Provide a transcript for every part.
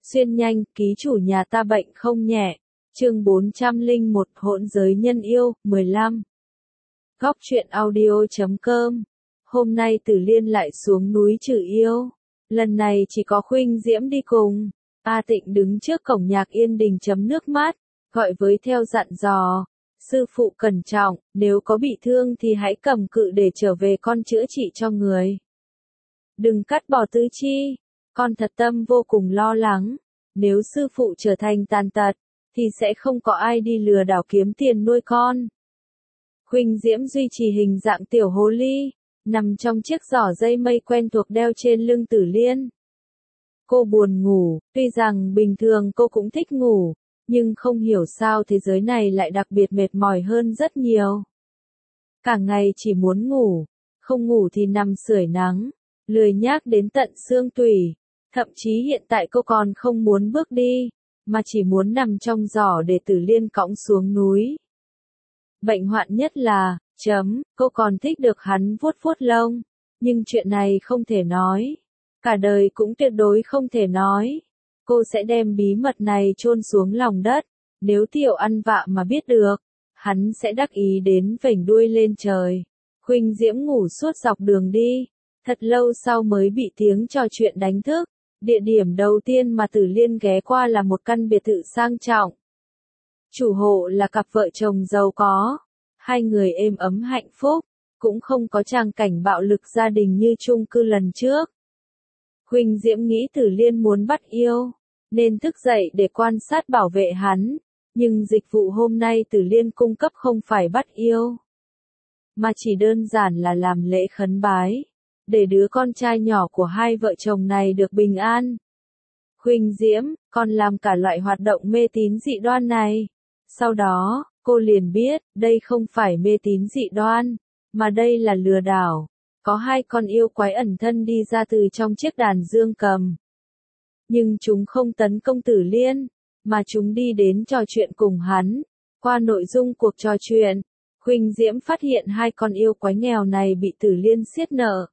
Xuyên nhanh, ký chủ nhà ta bệnh không nhẹ. Chương 401 Hỗn giới nhân yêu, 15. Góc truyện audio.com. Hôm nay Tử Liên lại xuống núi trừ yêu. Lần này chỉ có Khuynh Diễm đi cùng. A Tịnh đứng trước cổng Nhạc Yên Đình chấm nước mắt, gọi với theo dặn dò. Sư phụ cẩn trọng, nếu có bị thương thì hãy cầm cự để trở về con chữa trị cho người. Đừng cắt bỏ tứ chi. Con thật tâm vô cùng lo lắng. Nếu sư phụ trở thành tàn tật, thì sẽ không có ai đi lừa đảo kiếm tiền nuôi con. Khuynh Diễm duy trì hình dạng tiểu hồ ly, nằm trong chiếc giỏ dây mây quen thuộc đeo trên lưng Tử Liên. Cô buồn ngủ, tuy rằng bình thường cô cũng thích ngủ, nhưng không hiểu sao thế giới này lại đặc biệt mệt mỏi hơn rất nhiều. Cả ngày chỉ muốn ngủ, không ngủ thì nằm sưởi nắng, lười nhác đến tận xương tủy. Thậm chí hiện tại cô còn không muốn bước đi, mà chỉ muốn nằm trong giỏ để Tử Liên cõng xuống núi. Bệnh hoạn nhất là, cô còn thích được hắn vuốt vuốt lông, nhưng chuyện này không thể nói. Cả đời cũng tuyệt đối không thể nói. Cô sẽ đem bí mật này chôn xuống lòng đất, nếu Tiểu Ăn Vạ mà biết được, hắn sẽ đắc ý đến vểnh đuôi lên trời. Khuynh Diễm ngủ suốt dọc đường đi, thật lâu sau mới bị tiếng trò chuyện đánh thức. Địa điểm đầu tiên mà Tử Liên ghé qua là một căn biệt thự sang trọng. Chủ hộ là cặp vợ chồng giàu có, hai người êm ấm hạnh phúc, cũng không có tràng cảnh bạo lực gia đình như chung cư lần trước. Khuynh Diễm nghĩ Tử Liên muốn bắt yêu, nên thức dậy để quan sát bảo vệ hắn, nhưng dịch vụ hôm nay Tử Liên cung cấp không phải bắt yêu, mà chỉ đơn giản là làm lễ khấn bái, để đứa con trai nhỏ của hai vợ chồng này được bình an. Khuynh Diễm, còn làm cả loại hoạt động mê tín dị đoan này. Sau đó, cô liền biết, đây không phải mê tín dị đoan, mà đây là lừa đảo. Có hai con yêu quái ẩn thân đi ra từ trong chiếc đàn dương cầm. Nhưng chúng không tấn công Tử Liên, mà chúng đi đến trò chuyện cùng hắn. Qua nội dung cuộc trò chuyện, Khuynh Diễm phát hiện hai con yêu quái nghèo này bị Tử Liên siết nợ,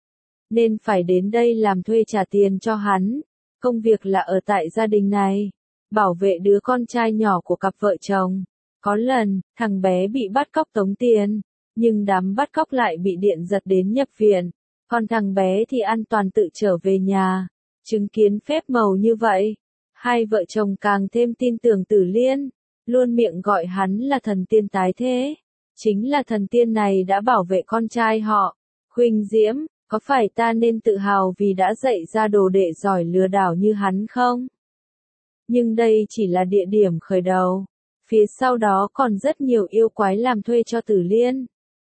nên phải đến đây làm thuê trả tiền cho hắn. Công việc là ở tại gia đình này, bảo vệ đứa con trai nhỏ của cặp vợ chồng. Có lần, thằng bé bị bắt cóc tống tiền, nhưng đám bắt cóc lại bị điện giật đến nhập viện, còn thằng bé thì an toàn tự trở về nhà. Chứng kiến phép màu như vậy, hai vợ chồng càng thêm tin tưởng Tử Liên, luôn miệng gọi hắn là thần tiên tái thế. Chính là thần tiên này đã bảo vệ con trai họ. Khuynh Diễm, có phải ta nên tự hào vì đã dạy ra đồ đệ giỏi lừa đảo như hắn không? Nhưng đây chỉ là địa điểm khởi đầu. Phía sau đó còn rất nhiều yêu quái làm thuê cho Tử Liên.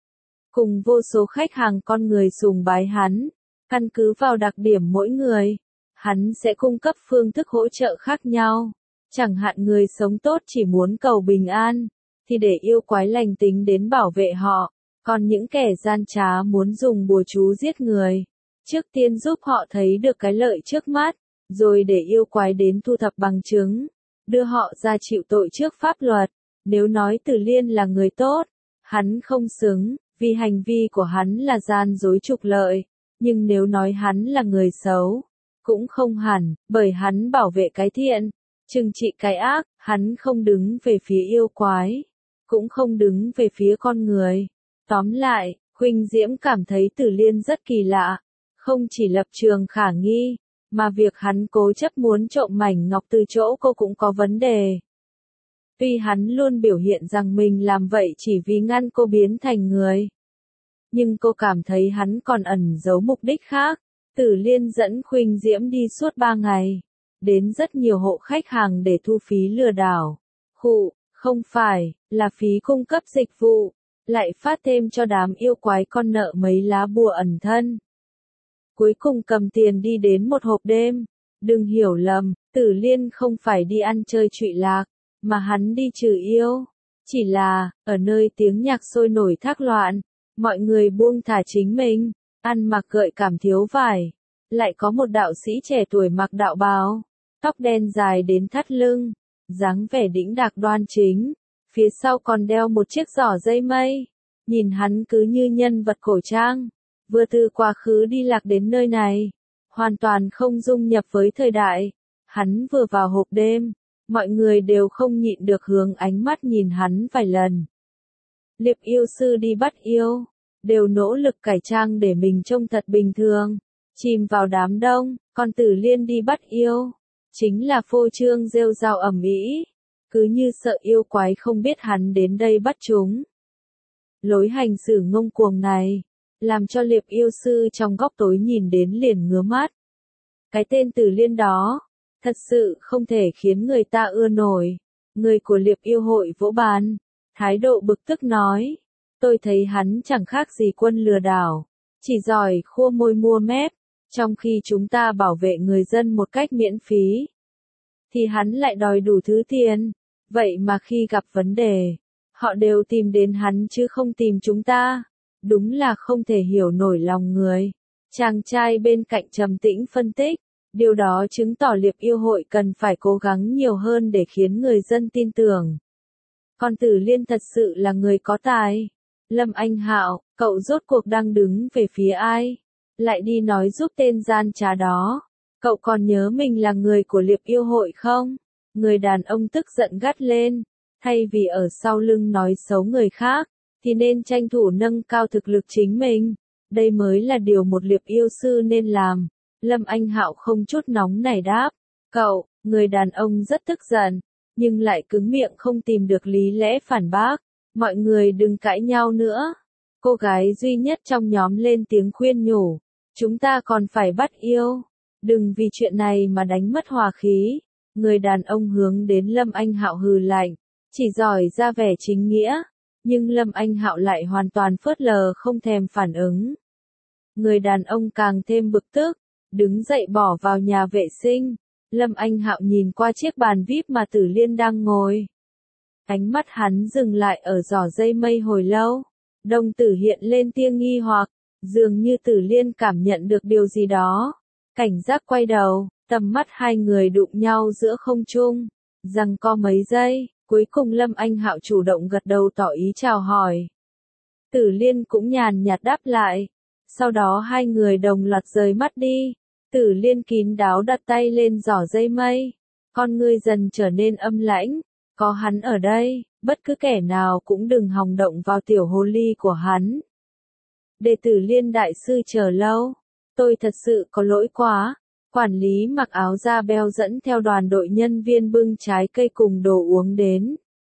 Cùng vô số khách hàng con người sùng bái hắn. Căn cứ vào đặc điểm mỗi người, hắn sẽ cung cấp phương thức hỗ trợ khác nhau. Chẳng hạn người sống tốt chỉ muốn cầu bình an, thì để yêu quái lành tính đến bảo vệ họ. Còn những kẻ gian trá muốn dùng bùa chú giết người, trước tiên giúp họ thấy được cái lợi trước mắt, rồi để yêu quái đến thu thập bằng chứng, đưa họ ra chịu tội trước pháp luật. Nếu nói Tử Liên là người tốt, hắn không xứng, vì hành vi của hắn là gian dối trục lợi, nhưng nếu nói hắn là người xấu, cũng không hẳn, bởi hắn bảo vệ cái thiện, trừng trị cái ác. Hắn không đứng về phía yêu quái, cũng không đứng về phía con người. Tóm lại, Khuynh Diễm cảm thấy Tử Liên rất kỳ lạ, không chỉ lập trường khả nghi, mà việc hắn cố chấp muốn trộm mảnh ngọc từ chỗ cô cũng có vấn đề. Tuy hắn luôn biểu hiện rằng mình làm vậy chỉ vì ngăn cô biến thành người, nhưng cô cảm thấy hắn còn ẩn giấu mục đích khác. Tử Liên dẫn Khuynh Diễm đi suốt 3 ngày, đến rất nhiều hộ khách hàng để thu phí lừa đảo. Không phải, là phí cung cấp dịch vụ. Lại phát thêm cho đám yêu quái con nợ mấy lá bùa ẩn thân. Cuối cùng cầm tiền đi đến một hộp đêm. Đừng hiểu lầm, Tử Liên không phải đi ăn chơi trụy lạc, mà hắn đi trừ yêu. Chỉ là, ở nơi tiếng nhạc sôi nổi thác loạn, mọi người buông thả chính mình, ăn mặc gợi cảm thiếu vải. Lại có một đạo sĩ trẻ tuổi mặc đạo bào, tóc đen dài đến thắt lưng, dáng vẻ đĩnh đạc đoan chính. Phía sau còn đeo một chiếc giỏ dây mây. Nhìn hắn cứ như nhân vật cổ trang, vừa từ quá khứ đi lạc đến nơi này, hoàn toàn không dung nhập với thời đại. Hắn vừa vào hộp đêm, mọi người đều không nhịn được hướng ánh mắt nhìn hắn vài lần. Liệp yêu sư đi bắt yêu, đều nỗ lực cải trang để mình trông thật bình thường, chìm vào đám đông, còn Tử Liên đi bắt yêu, chính là phô trương rêu rao ầm ĩ, cứ như sợ yêu quái không biết hắn đến đây bắt chúng. Lối hành xử ngông cuồng này, làm cho Liệp yêu sư trong góc tối nhìn đến liền ngứa mắt. Cái tên Tử Liên đó, thật sự không thể khiến người ta ưa nổi. Người của Liệp yêu hội vỗ bàn, thái độ bực tức nói, tôi thấy hắn chẳng khác gì quân lừa đảo, chỉ giỏi khua môi mua mép, trong khi chúng ta bảo vệ người dân một cách miễn phí, thì hắn lại đòi đủ thứ tiền, vậy mà khi gặp vấn đề, họ đều tìm đến hắn chứ không tìm chúng ta, đúng là không thể hiểu nổi lòng người. Chàng trai bên cạnh trầm tĩnh phân tích, điều đó chứng tỏ Liệp yêu hội cần phải cố gắng nhiều hơn để khiến người dân tin tưởng. Còn Tử Liên thật sự là người có tài. Lâm Anh Hạo, cậu rốt cuộc đang đứng về phía ai? Lại đi nói giúp tên gian trá đó. Cậu còn nhớ mình là người của Liệp yêu hội không? Người đàn ông tức giận gắt lên. Thay vì ở sau lưng nói xấu người khác, thì nên tranh thủ nâng cao thực lực chính mình. Đây mới là điều một Liệp yêu sư nên làm. Lâm Anh Hạo không chút nóng nảy đáp. Cậu, người đàn ông rất tức giận, nhưng lại cứng miệng không tìm được lý lẽ phản bác. Mọi người đừng cãi nhau nữa. Cô gái duy nhất trong nhóm lên tiếng khuyên nhủ. Chúng ta còn phải bắt yêu. Đừng vì chuyện này mà đánh mất hòa khí. Người đàn ông hướng đến Lâm Anh Hạo hừ lạnh. Chỉ giỏi ra vẻ chính nghĩa. Nhưng Lâm Anh Hạo lại hoàn toàn phớt lờ không thèm phản ứng. Người đàn ông càng thêm bực tức. Đứng dậy bỏ vào nhà vệ sinh. Lâm Anh Hạo nhìn qua chiếc bàn VIP mà Tử Liên đang ngồi. Ánh mắt hắn dừng lại ở giỏ dây mây hồi lâu. Đồng tử hiện lên tia nghi hoặc, dường như Tử Liên cảm nhận được điều gì đó. Cảnh giác quay đầu, tầm mắt hai người đụng nhau giữa không trung. Giằng co mấy giây, cuối cùng Lâm Anh Hạo chủ động gật đầu tỏ ý chào hỏi. Tử Liên cũng nhàn nhạt đáp lại. Sau đó hai người đồng loạt rời mắt đi. Tử Liên kín đáo đặt tay lên giỏ dây mây. Con ngươi dần trở nên âm lãnh. Có hắn ở đây, bất cứ kẻ nào cũng đừng hòng động vào tiểu hồ ly của hắn. Đệ tử Liên đại sư chờ lâu. Tôi thật sự có lỗi quá. Quản lý mặc áo da beo dẫn theo đoàn đội nhân viên bưng trái cây cùng đồ uống đến.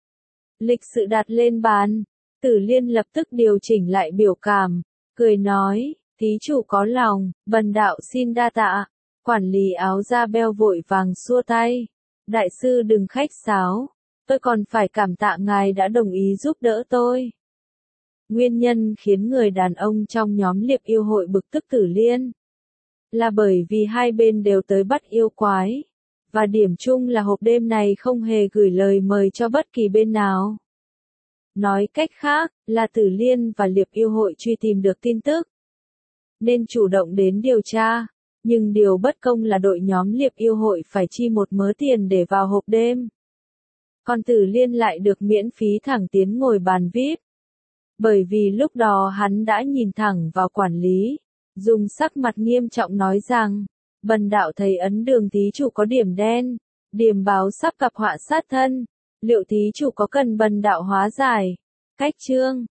Lịch sự đặt lên bàn. Tử Liên lập tức điều chỉnh lại biểu cảm. Cười nói, thí chủ có lòng, bần đạo xin đa tạ. Quản lý áo da beo vội vàng xua tay. Đại sư đừng khách sáo. Tôi còn phải cảm tạ ngài đã đồng ý giúp đỡ tôi. Nguyên nhân khiến người đàn ông trong nhóm Liệp yêu hội bực tức Tử Liên là bởi vì hai bên đều tới bắt yêu quái. Và điểm chung là hộp đêm này không hề gửi lời mời cho bất kỳ bên nào. Nói cách khác, là Tử Liên và Liệp yêu hội truy tìm được tin tức, nên chủ động đến điều tra. Nhưng điều bất công là đội nhóm Liệp yêu hội phải chi một mớ tiền để vào hộp đêm. Còn Tử Liên lại được miễn phí thẳng tiến ngồi bàn VIP. Bởi vì lúc đó hắn đã nhìn thẳng vào quản lý, dùng sắc mặt nghiêm trọng nói rằng, bần đạo thấy ấn đường thí chủ có điểm đen, điềm báo sắp gặp họa sát thân, liệu thí chủ có cần bần đạo hóa giải? Cách chương